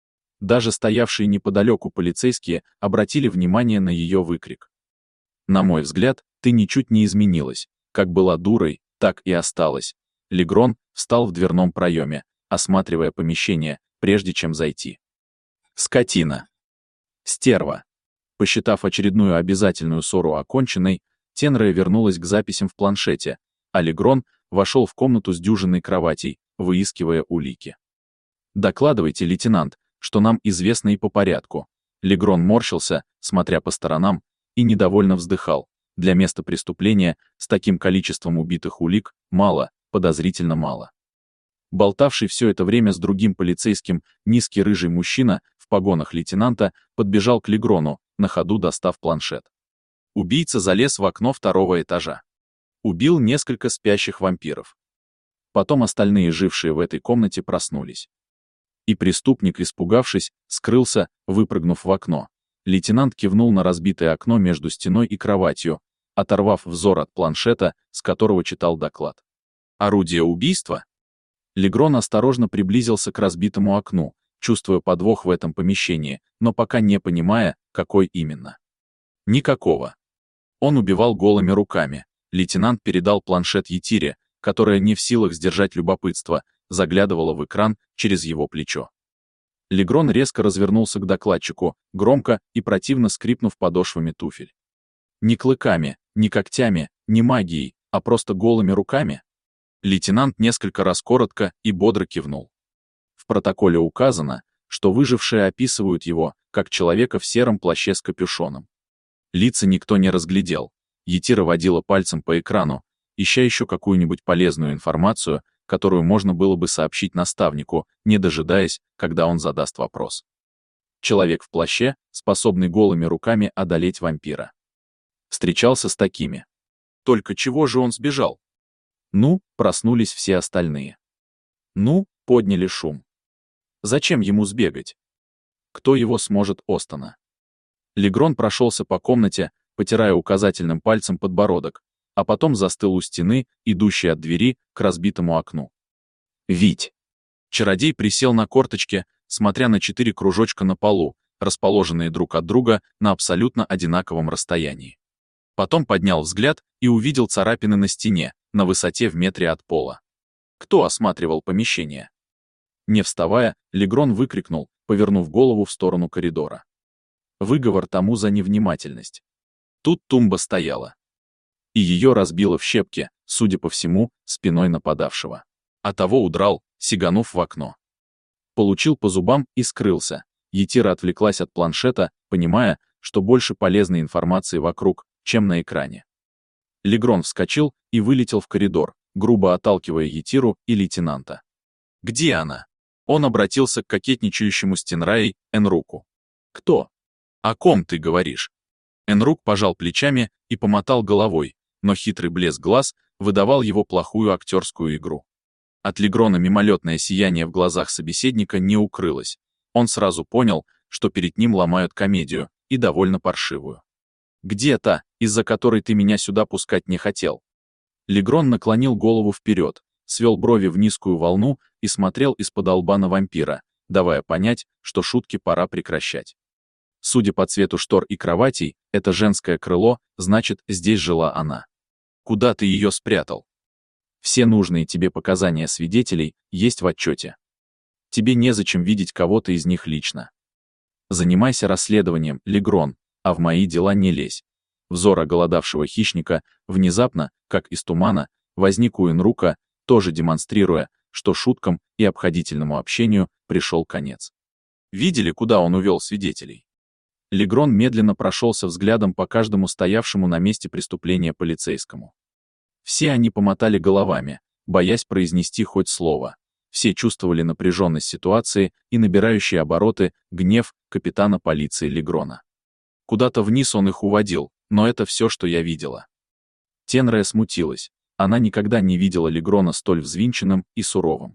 Даже стоявшие неподалеку полицейские обратили внимание на ее выкрик. «На мой взгляд, ты ничуть не изменилась. Как была дурой, так и осталась». Легрон встал в дверном проеме, осматривая помещение, прежде чем зайти. «Скотина! Стерва!» Посчитав очередную обязательную ссору оконченной, Тенрея вернулась к записям в планшете, а Легрон вошел в комнату с дюжиной кроватей, выискивая улики. «Докладывайте, лейтенант, что нам известно и по порядку». Легрон морщился, смотря по сторонам, и недовольно вздыхал. Для места преступления с таким количеством убитых улик мало, подозрительно мало. Болтавший все это время с другим полицейским низкий рыжий мужчина в погонах лейтенанта подбежал к Легрону, на ходу достав планшет. Убийца залез в окно второго этажа. Убил несколько спящих вампиров. Потом остальные, жившие в этой комнате, проснулись. И преступник, испугавшись, скрылся, выпрыгнув в окно. Лейтенант кивнул на разбитое окно между стеной и кроватью, оторвав взор от планшета, с которого читал доклад. «Орудие убийства?» Легрон осторожно приблизился к разбитому окну, чувствуя подвох в этом помещении, но пока не понимая, какой именно. Никакого. Он убивал голыми руками. Лейтенант передал планшет Етире, которая, не в силах сдержать любопытство, заглядывала в экран через его плечо. Легрон резко развернулся к докладчику, громко и противно скрипнув подошвами туфель. «Ни клыками, ни когтями, ни магией, а просто голыми руками?» Лейтенант несколько раз коротко и бодро кивнул. В протоколе указано, что выжившие описывают его, как человека в сером плаще с капюшоном. Лица никто не разглядел. Етира водила пальцем по экрану, ища еще какую-нибудь полезную информацию, которую можно было бы сообщить наставнику, не дожидаясь, когда он задаст вопрос. Человек в плаще, способный голыми руками одолеть вампира. Встречался с такими. Только чего же он сбежал? Ну, проснулись все остальные. Ну, подняли шум. Зачем ему сбегать? Кто его сможет Остона? Легрон прошелся по комнате, потирая указательным пальцем подбородок, а потом застыл у стены, идущей от двери к разбитому окну. «Вить!» Чародей присел на корточки, смотря на четыре кружочка на полу, расположенные друг от друга на абсолютно одинаковом расстоянии. Потом поднял взгляд и увидел царапины на стене, на высоте в метре от пола. Кто осматривал помещение? Не вставая, Легрон выкрикнул, повернув голову в сторону коридора. Выговор тому за невнимательность. Тут тумба стояла. И ее разбило в щепки, судя по всему, спиной нападавшего. А того удрал, сиганув в окно. Получил по зубам и скрылся. Етира отвлеклась от планшета, понимая, что больше полезной информации вокруг, чем на экране. Легрон вскочил и вылетел в коридор, грубо отталкивая Етиру и лейтенанта. «Где она?» Он обратился к кокетничающему с Тенраей Энруку. «Кто? О ком ты говоришь?» Энрук пожал плечами и помотал головой, но хитрый блеск глаз выдавал его плохую актерскую игру. От Легрона мимолетное сияние в глазах собеседника не укрылось. Он сразу понял, что перед ним ломают комедию, и довольно паршивую. «Где та, из-за которой ты меня сюда пускать не хотел?» Легрон наклонил голову вперед, свел брови в низкую волну и смотрел из-под лба на вампира, давая понять, что шутки пора прекращать. Судя по цвету штор и кроватей, это женское крыло, значит, здесь жила она. Куда ты ее спрятал? Все нужные тебе показания свидетелей есть в отчете. Тебе незачем видеть кого-то из них лично. Занимайся расследованием, Легрон, а в мои дела не лезь. Взор оголодавшего хищника внезапно, как из тумана, возник у Энрука, тоже демонстрируя, что шуткам и обходительному общению пришел конец. Видели, куда он увел свидетелей? Легрон медленно прошелся взглядом по каждому стоявшему на месте преступления полицейскому. Все они помотали головами, боясь произнести хоть слово. Все чувствовали напряженность ситуации и набирающие обороты гнев капитана полиции Легрона. Куда-то вниз он их уводил, но это все, что я видела. Тенрая смутилась. Она никогда не видела Легрона столь взвинченным и суровым.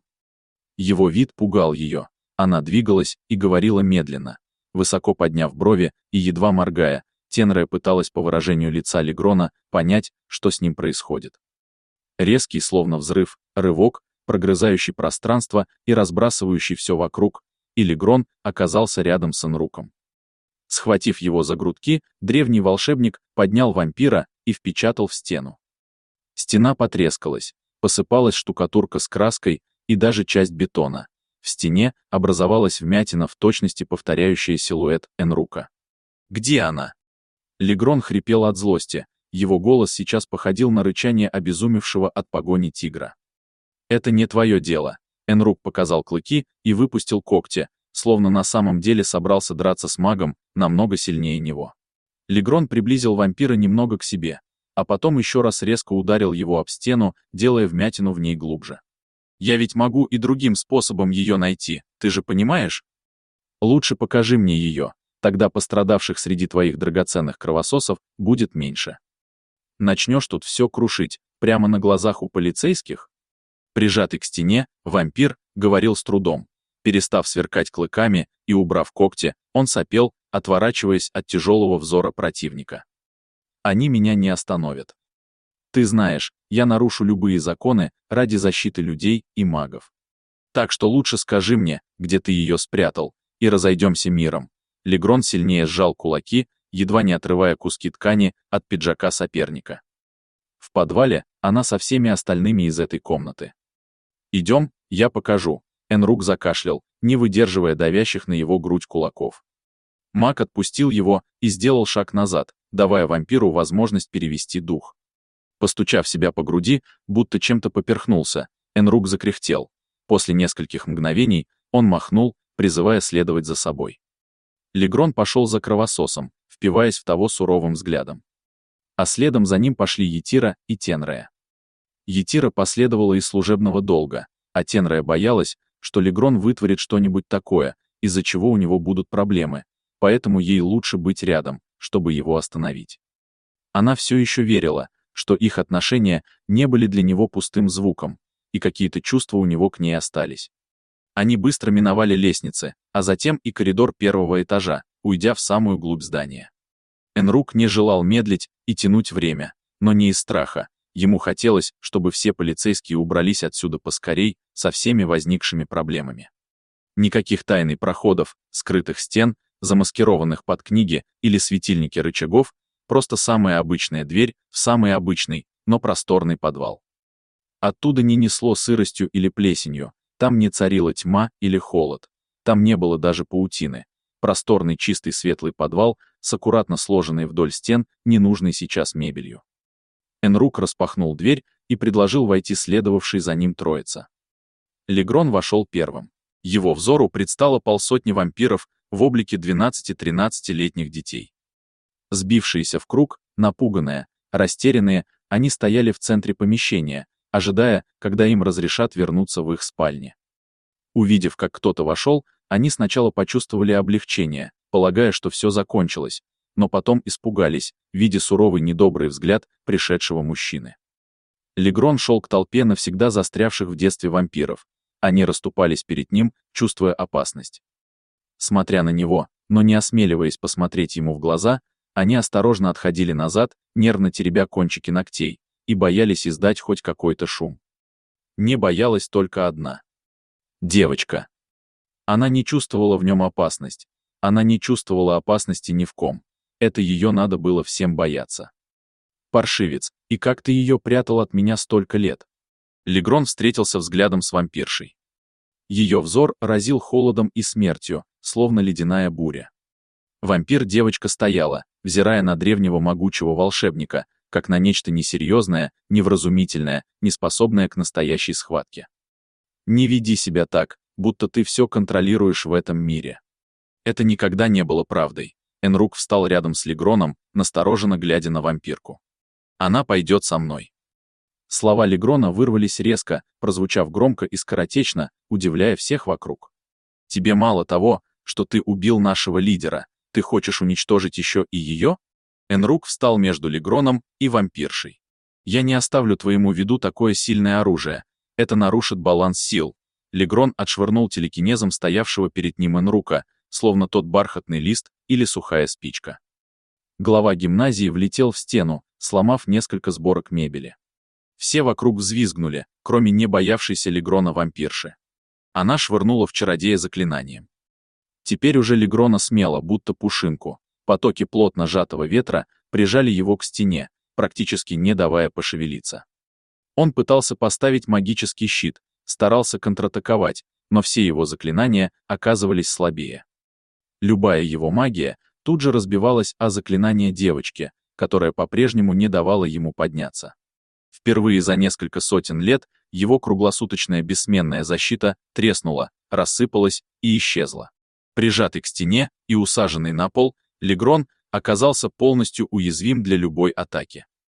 Его вид пугал ее. Она двигалась и говорила медленно, высоко подняв брови и едва моргая. Тенрая пыталась по выражению лица Легрона понять, что с ним происходит. Резкий, словно взрыв, рывок, прогрызающий пространство и разбрасывающий все вокруг, и Легрон оказался рядом с Энруком. Схватив его за грудки, древний волшебник поднял вампира и впечатал в стену. Стена потрескалась, посыпалась штукатурка с краской и даже часть бетона. В стене образовалась вмятина, в точности повторяющая силуэт Энрука. «Где она?» Легрон хрипел от злости, его голос сейчас походил на рычание обезумевшего от погони тигра. «Это не твое дело», — Энрук показал клыки и выпустил когти, словно на самом деле собрался драться с магом, намного сильнее него. Легрон приблизил вампира немного к себе, а потом еще раз резко ударил его об стену, делая вмятину в ней глубже. «Я ведь могу и другим способом ее найти, ты же понимаешь? Лучше покажи мне ее, тогда пострадавших среди твоих драгоценных кровососов будет меньше. Начнешь тут все крушить, прямо на глазах у полицейских?» Прижатый к стене, вампир говорил с трудом. Перестав сверкать клыками и убрав когти, он сопел, отворачиваясь от тяжелого взора противника. «Они меня не остановят. Ты знаешь, я нарушу любые законы ради защиты людей и магов. Так что лучше скажи мне, где ты ее спрятал, и разойдемся миром». Легрон сильнее сжал кулаки, едва не отрывая куски ткани от пиджака соперника. В подвале она со всеми остальными из этой комнаты. «Идем, я покажу». Энрук закашлял, не выдерживая давящих на его грудь кулаков. Маг отпустил его и сделал шаг назад, давая вампиру возможность перевести дух. Постучав себя по груди, будто чем-то поперхнулся, Энрук закряхтел. После нескольких мгновений он махнул, призывая следовать за собой. Легрон пошел за кровососом, впиваясь в того суровым взглядом. А следом за ним пошли Етира и Тенрая. Етира последовала из служебного долга, а Тенрая боялась, что Легрон вытворит что-нибудь такое, из-за чего у него будут проблемы, поэтому ей лучше быть рядом, чтобы его остановить. Она все еще верила, что их отношения не были для него пустым звуком, и какие-то чувства у него к ней остались. Они быстро миновали лестницы, а затем и коридор первого этажа, уйдя в самую глубь здания. Энрук не желал медлить и тянуть время, но не из страха. Ему хотелось, чтобы все полицейские убрались отсюда поскорей, со всеми возникшими проблемами. Никаких тайных проходов, скрытых стен, замаскированных под книги или светильники рычагов, просто самая обычная дверь в самый обычный, но просторный подвал. Оттуда не несло сыростью или плесенью, там не царила тьма или холод. Там не было даже паутины. Просторный чистый светлый подвал с аккуратно сложенной вдоль стен ненужной сейчас мебелью. Энрук распахнул дверь и предложил войти следовавший за ним троица. Легрон вошел первым. Его взору предстало полсотни вампиров в облике двенадцати-тринадцатилетних детей. Сбившиеся в круг, напуганные, растерянные, они стояли в центре помещения, ожидая, когда им разрешат вернуться в их спальни. Увидев, как кто-то вошел, они сначала почувствовали облегчение, полагая, что все закончилось, но потом испугались, видя суровый недобрый взгляд пришедшего мужчины. Легрон шел к толпе навсегда застрявших в детстве вампиров. Они расступались перед ним, чувствуя опасность. Смотря на него, но не осмеливаясь посмотреть ему в глаза, они осторожно отходили назад, нервно теребя кончики ногтей, и боялись издать хоть какой-то шум. Не боялась только одна. Девочка. Она не чувствовала в нем опасность. Она не чувствовала опасности ни в ком. Это ее надо было всем бояться. Паршивец, и как ты ее прятал от меня столько лет? Легрон встретился взглядом с вампиршей. Ее взор разил холодом и смертью, словно ледяная буря. Вампир-девочка стояла, взирая на древнего могучего волшебника, как на нечто несерьезное, невразумительное, неспособное к настоящей схватке. Не веди себя так, будто ты все контролируешь в этом мире. Это никогда не было правдой. Энрук встал рядом с Легроном, настороженно глядя на вампирку. Она пойдет со мной. Слова Легрона вырвались резко, прозвучав громко и скоротечно, удивляя всех вокруг. Тебе мало того, что ты убил нашего лидера, ты хочешь уничтожить еще и ее? Энрук встал между Легроном и вампиршей. Я не оставлю твоему виду такое сильное оружие. Это нарушит баланс сил. Легрон отшвырнул телекинезом стоявшего перед ним Энрука, словно тот бархатный лист или сухая спичка. Глава гимназии влетел в стену, сломав несколько сборок мебели. Все вокруг взвизгнули, кроме не боявшейся Легрона вампирши. Она швырнула в чародея заклинанием. Теперь уже Легрона смело, будто пушинку. Потоки плотно сжатого ветра прижали его к стене, практически не давая пошевелиться. Он пытался поставить магический щит, старался контратаковать, но все его заклинания оказывались слабее. Любая его магия тут же разбивалась о заклинание девочки, которая по-прежнему не давала ему подняться. Впервые за несколько сотен лет его круглосуточная бессменная защита треснула, рассыпалась и исчезла. Прижатый к стене и усаженный на пол, Легрон оказался полностью уязвим для любой атаки.